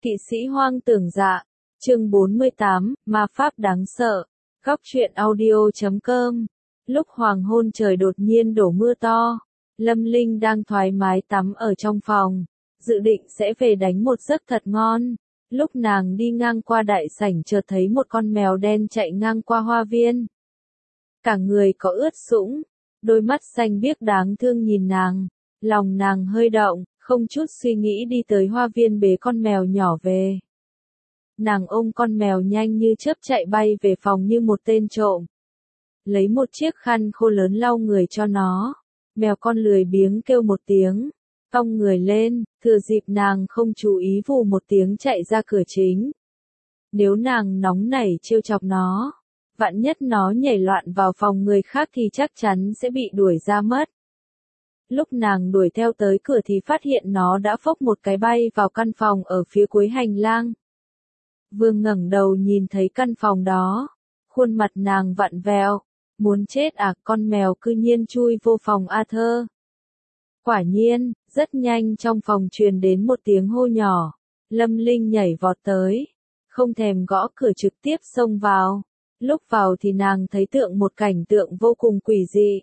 Kỵ sĩ hoang tưởng dạ, chương 48, ma pháp đáng sợ, góc truyện audio.com. Lúc hoàng hôn trời đột nhiên đổ mưa to, Lâm Linh đang thoải mái tắm ở trong phòng, dự định sẽ về đánh một giấc thật ngon. Lúc nàng đi ngang qua đại sảnh chợt thấy một con mèo đen chạy ngang qua hoa viên. Cả người có ướt sũng, đôi mắt xanh biếc đáng thương nhìn nàng, lòng nàng hơi động, không chút suy nghĩ đi tới hoa viên bế con mèo nhỏ về. Nàng ôm con mèo nhanh như chớp chạy bay về phòng như một tên trộm. Lấy một chiếc khăn khô lớn lau người cho nó. Mèo con lười biếng kêu một tiếng, cong người lên, thừa dịp nàng không chú ý vù một tiếng chạy ra cửa chính. Nếu nàng nóng nảy trêu chọc nó, vạn nhất nó nhảy loạn vào phòng người khác thì chắc chắn sẽ bị đuổi ra mất. Lúc nàng đuổi theo tới cửa thì phát hiện nó đã phốc một cái bay vào căn phòng ở phía cuối hành lang. Vừa ngẩng đầu nhìn thấy căn phòng đó, khuôn mặt nàng vặn vẹo, muốn chết à, con mèo cư nhiên chui vô phòng Arthur. Quả nhiên, rất nhanh trong phòng truyền đến một tiếng hô nhỏ, Lâm Linh nhảy vọt tới, không thèm gõ cửa trực tiếp xông vào. Lúc vào thì nàng thấy một cảnh tượng vô cùng quỷ dị.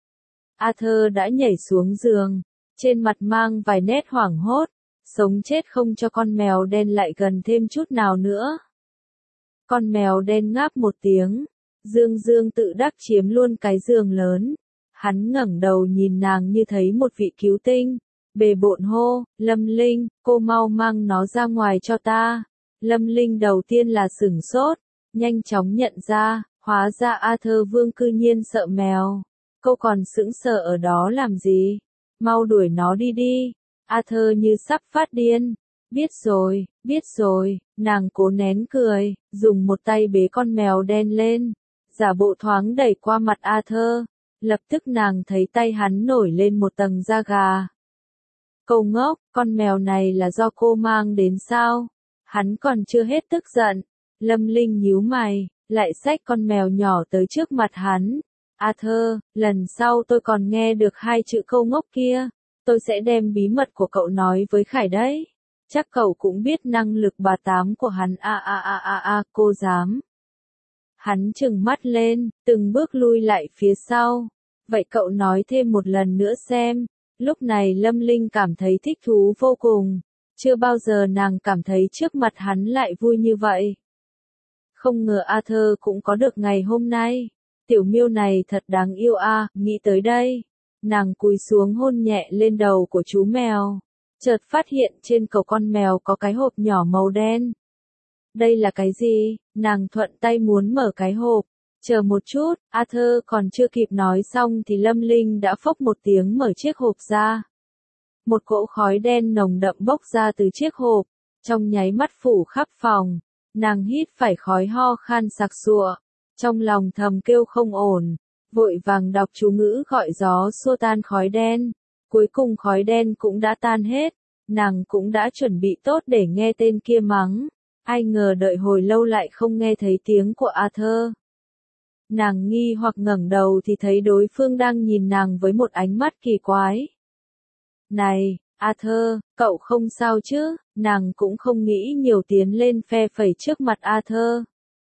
Arthur đã nhảy xuống giường, trên mặt mang vài nét hoảng hốt, sống chết không cho con mèo đen lại gần thêm chút nào nữa. Con mèo đen ngáp một tiếng, dương tự đắc chiếm luôn cái giường lớn. Hắn ngẩng đầu nhìn nàng như thấy một vị cứu tinh, bề bộn hô, Lâm Linh, cô mau mang nó ra ngoài cho ta. Lâm Linh đầu tiên là sửng sốt, nhanh chóng nhận ra, hóa ra Arthur Vương cư nhiên sợ mèo. Cô còn sững sờ ở đó làm gì? Mau đuổi nó đi đi. Arthur như sắp phát điên. Biết rồi, nàng cố nén cười, dùng một tay bế con mèo đen lên, giả bộ thoáng đẩy qua mặt Arthur. Lập tức nàng thấy tay hắn nổi lên một tầng da gà. Cậu ngốc, con mèo này là do cô mang đến sao? Hắn còn chưa hết tức giận. Lâm Linh nhíu mày, lại xách con mèo nhỏ tới trước mặt hắn. Arthur, lần sau tôi còn nghe được hai chữ câu ngốc kia, tôi sẽ đem bí mật của cậu nói với Khải đấy. Chắc cậu cũng biết năng lực bà tám của hắn. Cô dám. Hắn trừng mắt lên, từng bước lui lại phía sau. Vậy cậu nói thêm một lần nữa xem. Lúc này Lâm Linh cảm thấy thích thú vô cùng. Chưa bao giờ nàng cảm thấy trước mặt hắn lại vui như vậy. Không ngờ Arthur cũng có được ngày hôm nay. Tiểu miêu này thật đáng yêu à, nghĩ tới đây. Nàng cúi xuống hôn nhẹ lên đầu của chú mèo. Chợt phát hiện trên cổ con mèo có cái hộp nhỏ màu đen. Đây là cái gì? Nàng thuận tay muốn mở cái hộp. Chờ một chút, Arthur còn chưa kịp nói xong thì Lâm Linh đã phốc một tiếng mở chiếc hộp ra. Một cỗ khói đen nồng đậm bốc ra từ chiếc hộp, trong nháy mắt phủ khắp phòng. Nàng hít phải khói ho khan sặc sụa, trong lòng thầm kêu không ổn, vội vàng đọc chú ngữ gọi gió xua tan khói đen. Cuối cùng khói đen cũng đã tan hết, nàng cũng đã chuẩn bị tốt để nghe tên kia mắng. Ai ngờ đợi hồi lâu lại không nghe thấy tiếng của Arthur. Nàng nghi hoặc ngẩng đầu thì thấy đối phương đang nhìn nàng với một ánh mắt kỳ quái. Này, Arthur, cậu không sao chứ? Nàng cũng không nghĩ nhiều tiến lên phe phẩy trước mặt Arthur.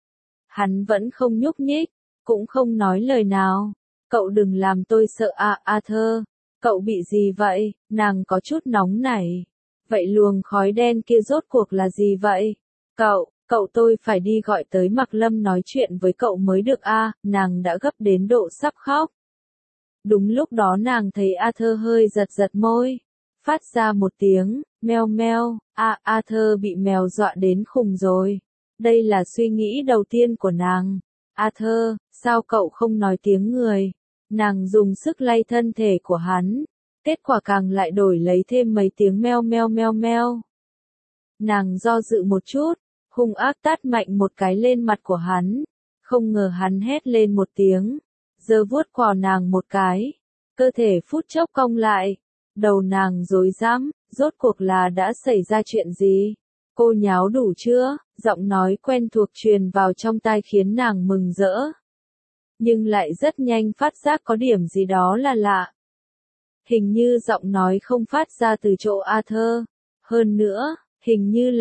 Hắn vẫn không nhúc nhích, cũng không nói lời nào. Cậu đừng làm tôi sợ Arthur. Cậu bị gì vậy? Nàng có chút nóng nảy. Vậy luồng khói đen kia rốt cuộc là gì vậy? Cậu tôi phải đi gọi tới Mạc Lâm nói chuyện với cậu mới được nàng đã gấp đến độ sắp khóc. Đúng lúc đó nàng thấy Arthur hơi giật môi, phát ra một tiếng, meo meo, Arthur bị mèo dọa đến khùng rồi. Đây là suy nghĩ đầu tiên của nàng. Arthur, sao cậu không nói tiếng người? Nàng dùng sức lay thân thể của hắn, kết quả càng lại đổi lấy thêm mấy tiếng meo meo meo meo. Nàng do dự một chút, hung ác tát mạnh một cái lên mặt của hắn, không ngờ hắn hét lên một tiếng, giơ vuốt cò nàng một cái, cơ thể phút chốc cong lại, đầu nàng rối rắm, rốt cuộc là đã xảy ra chuyện gì? Cô nháo đủ chưa? Giọng nói quen thuộc truyền vào trong tai khiến nàng mừng rỡ. Nhưng lại rất nhanh phát giác có điểm gì đó là lạ. Hình như giọng nói không phát ra từ chỗ Arthur. Hơn nữa, hình như là,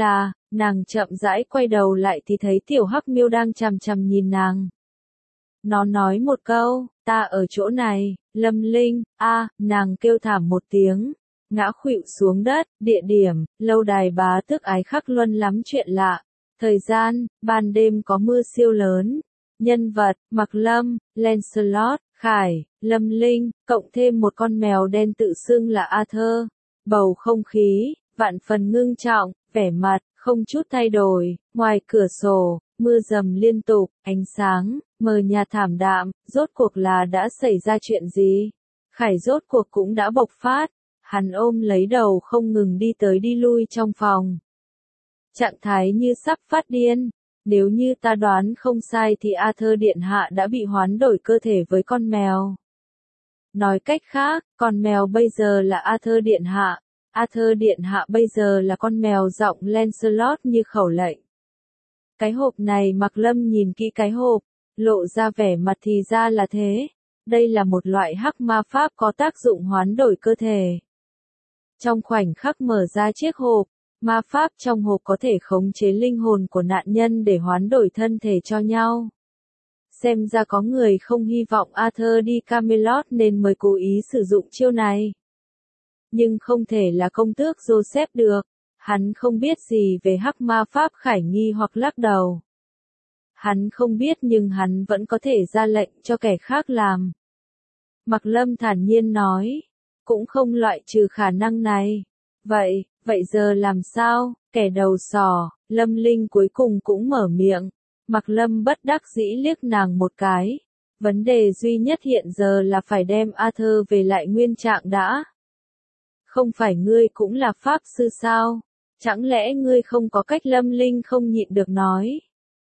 Nàng chậm rãi quay đầu lại thì thấy tiểu hắc miêu đang chằm chằm nhìn nàng. Nó nói một câu, ta ở chỗ này, Lâm Linh, nàng kêu thảm một tiếng, ngã khuỵu xuống đất, địa điểm, lâu đài bá tước Ái Khắc Luân lắm chuyện lạ. Thời gian, ban đêm có mưa siêu lớn. Nhân vật, Mạc Lâm, Lancelot, Khải, Lâm Linh, cộng thêm một con mèo đen tự xưng là Arthur. Bầu không khí, vạn phần ngưng trọng, vẻ mặt, không chút thay đổi, ngoài cửa sổ, mưa dầm liên tục, ánh sáng, mờ nhạt thảm đạm, rốt cuộc là đã xảy ra chuyện gì? Khải rốt cuộc cũng đã bộc phát, hắn ôm lấy đầu không ngừng đi tới đi lui trong phòng. Trạng thái như sắp phát điên, nếu như ta đoán không sai thì Arthur Điện Hạ đã bị hoán đổi cơ thể với con mèo. Nói cách khác, con mèo bây giờ là Arthur Điện Hạ. Arthur Điện Hạ bây giờ là con mèo giọng Lancelot như khẩu lệnh. Cái hộp này Mạc Lâm nhìn kỹ cái hộp, lộ ra vẻ mặt thì ra là thế. Đây là một loại hắc ma pháp có tác dụng hoán đổi cơ thể. Trong khoảnh khắc mở ra chiếc hộp, ma pháp trong hộp có thể khống chế linh hồn của nạn nhân để hoán đổi thân thể cho nhau. Xem ra có người không hy vọng Arthur đi Camelot nên mới cố ý sử dụng chiêu này. Nhưng không thể là công tước Joseph được. Hắn không biết gì về hắc ma pháp Khải nghi hoặc lắc đầu. Hắn không biết nhưng hắn vẫn có thể ra lệnh cho kẻ khác làm. Mạc Lâm thản nhiên nói, cũng không loại trừ khả năng này. Vậy giờ làm sao? Kẻ đầu sò, Lâm Linh cuối cùng cũng mở miệng. Mạc Lâm bất đắc dĩ liếc nàng một cái. Vấn đề duy nhất hiện giờ là phải đem Arthur về lại nguyên trạng đã. Không phải ngươi cũng là pháp sư sao? Chẳng lẽ ngươi không có cách? Lâm Linh không nhịn được nói.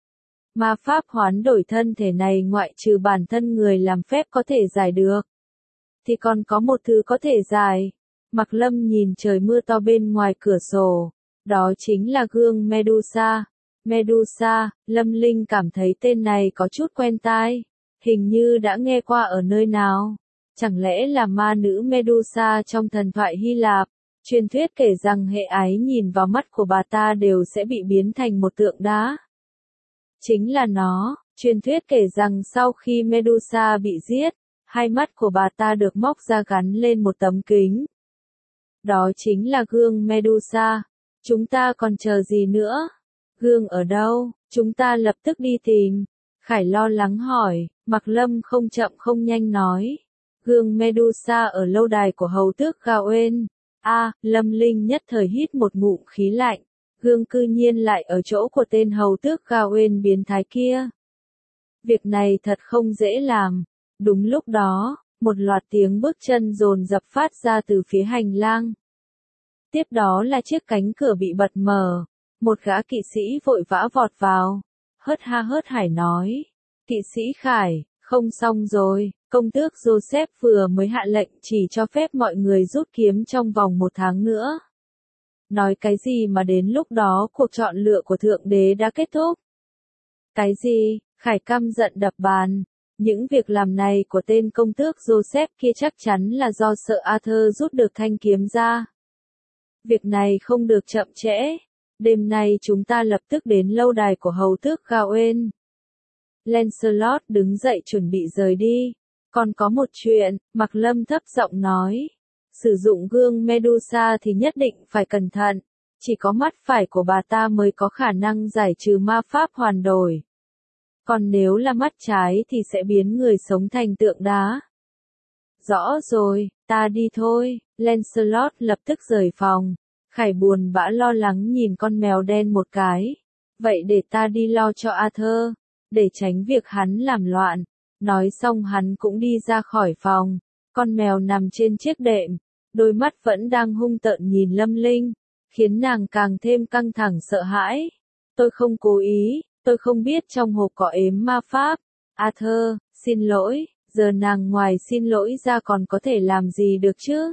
Ma pháp hoán đổi thân thể này ngoại trừ bản thân người làm phép có thể giải được. Thì còn có một thứ có thể giải. Mạc Lâm nhìn trời mưa to bên ngoài cửa sổ. Đó chính là gương Medusa. Medusa, Lâm Linh cảm thấy tên này có chút quen tai. Hình như đã nghe qua ở nơi nào. Chẳng lẽ là ma nữ Medusa trong thần thoại Hy Lạp? Truyền thuyết kể rằng hệ ái nhìn vào mắt của bà ta đều sẽ bị biến thành một tượng đá. Chính là nó, truyền thuyết kể rằng sau khi Medusa bị giết, hai mắt của bà ta được móc ra gắn lên một tấm kính. Đó chính là gương Medusa. Chúng ta còn chờ gì nữa? Gương ở đâu? Chúng ta lập tức đi tìm. Khải lo lắng hỏi, Mạc Lâm không chậm không nhanh nói. Gương Medusa ở lâu đài của hầu tước Gawain. Lâm Linh nhất thời hít một ngụm khí lạnh. Gương cư nhiên lại ở chỗ của tên hầu tước Gawain biến thái kia. Việc này thật không dễ làm. Đúng lúc đó, một loạt tiếng bước chân dồn dập phát ra từ phía hành lang. Tiếp đó là chiếc cánh cửa bị bật mở. Một gã kỵ sĩ vội vã vọt vào. Hớt ha hớt hải nói. Kỵ sĩ Khải, không xong rồi. Công tước Joseph vừa mới hạ lệnh chỉ cho phép mọi người rút kiếm trong vòng 1 tháng nữa. Nói cái gì mà đến lúc đó cuộc chọn lựa của Thượng Đế đã kết thúc? Cái gì? Khải căm giận đập bàn. Những việc làm này của tên công tước Joseph kia chắc chắn là do sợ Arthur rút được thanh kiếm ra. Việc này không được chậm trễ. Đêm nay chúng ta lập tức đến lâu đài của hầu tước Gawain. Lancelot đứng dậy chuẩn bị rời đi. Còn có một chuyện, Mạc Lâm thấp giọng nói. Sử dụng gương Medusa thì nhất định phải cẩn thận. Chỉ có mắt phải của bà ta mới có khả năng giải trừ ma pháp hoàn đổi. Còn nếu là mắt trái thì sẽ biến người sống thành tượng đá. Rõ rồi, ta đi thôi. Lancelot lập tức rời phòng. Khải buồn bã lo lắng nhìn con mèo đen một cái. Vậy để ta đi lo cho Arthur. Để tránh việc hắn làm loạn. Nói xong hắn cũng đi ra khỏi phòng. Con mèo nằm trên chiếc đệm. Đôi mắt vẫn đang hung tợn nhìn Lâm Linh. Khiến nàng càng thêm căng thẳng sợ hãi. Tôi không cố ý. Tôi không biết trong hộp có ếm ma pháp. Arthur, xin lỗi. Giờ nàng ngoài xin lỗi ra còn có thể làm gì được chứ?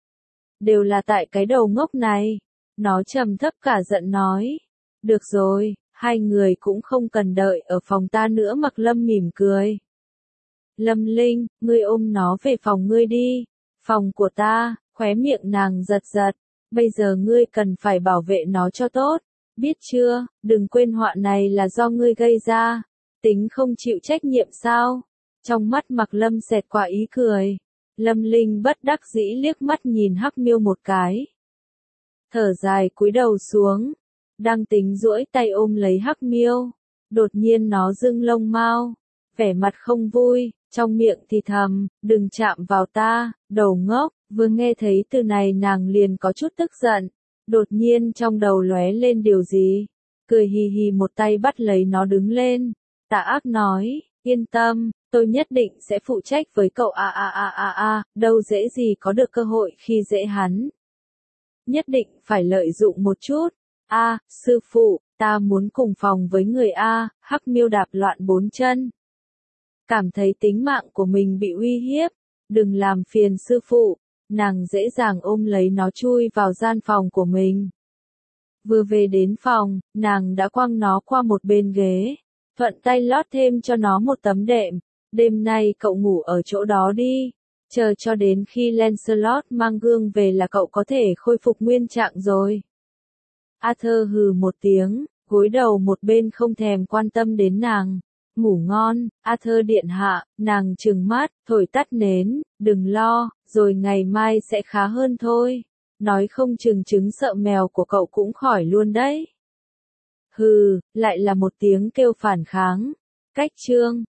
Đều là tại cái đầu ngốc này. Nó trầm thấp cả giận nói. Được rồi, hai người cũng không cần đợi ở phòng ta nữa. Mạc Lâm mỉm cười. Lâm Linh, ngươi ôm nó về phòng ngươi đi. Phòng của ta, khóe miệng nàng giật giật. Bây giờ ngươi cần phải bảo vệ nó cho tốt. Biết chưa, đừng quên họa này là do ngươi gây ra, tính không chịu trách nhiệm sao? Trong mắt Mạc Lâm xẹt qua ý cười. Lâm Linh bất đắc dĩ liếc mắt nhìn Hắc Miêu một cái. Thở dài cúi đầu xuống, đang tính duỗi tay ôm lấy Hắc Miêu, đột nhiên nó dương lông mao, vẻ mặt không vui, trong miệng thì thầm, đừng chạm vào ta, đầu ngốc. Vừa nghe thấy từ này nàng liền có chút tức giận, đột nhiên trong đầu lóe lên điều gì, cười hì hì một tay bắt lấy nó đứng lên, tà ác nói, yên tâm, tôi nhất định sẽ phụ trách với cậu đâu dễ gì có được cơ hội khi dễ hắn. Nhất định phải lợi dụng một chút. Sư phụ, ta muốn cùng phòng với người Hắc Miêu đạp loạn bốn chân. Cảm thấy tính mạng của mình bị uy hiếp, đừng làm phiền sư phụ, nàng dễ dàng ôm lấy nó chui vào gian phòng của mình. Vừa về đến phòng, nàng đã quăng nó qua một bên ghế, thuận tay lót thêm cho nó một tấm đệm, đêm nay cậu ngủ ở chỗ đó đi, chờ cho đến khi Lancelot mang gương về là cậu có thể khôi phục nguyên trạng rồi. Arthur hừ một tiếng, gối đầu một bên không thèm quan tâm đến nàng. Ngủ ngon, Arthur điện hạ, nàng trừng mắt, thổi tắt nến, đừng lo, rồi ngày mai sẽ khá hơn thôi. Nói không chừng chứng sợ mèo của cậu cũng khỏi luôn đấy. Hừ, lại là một tiếng kêu phản kháng. Cách chương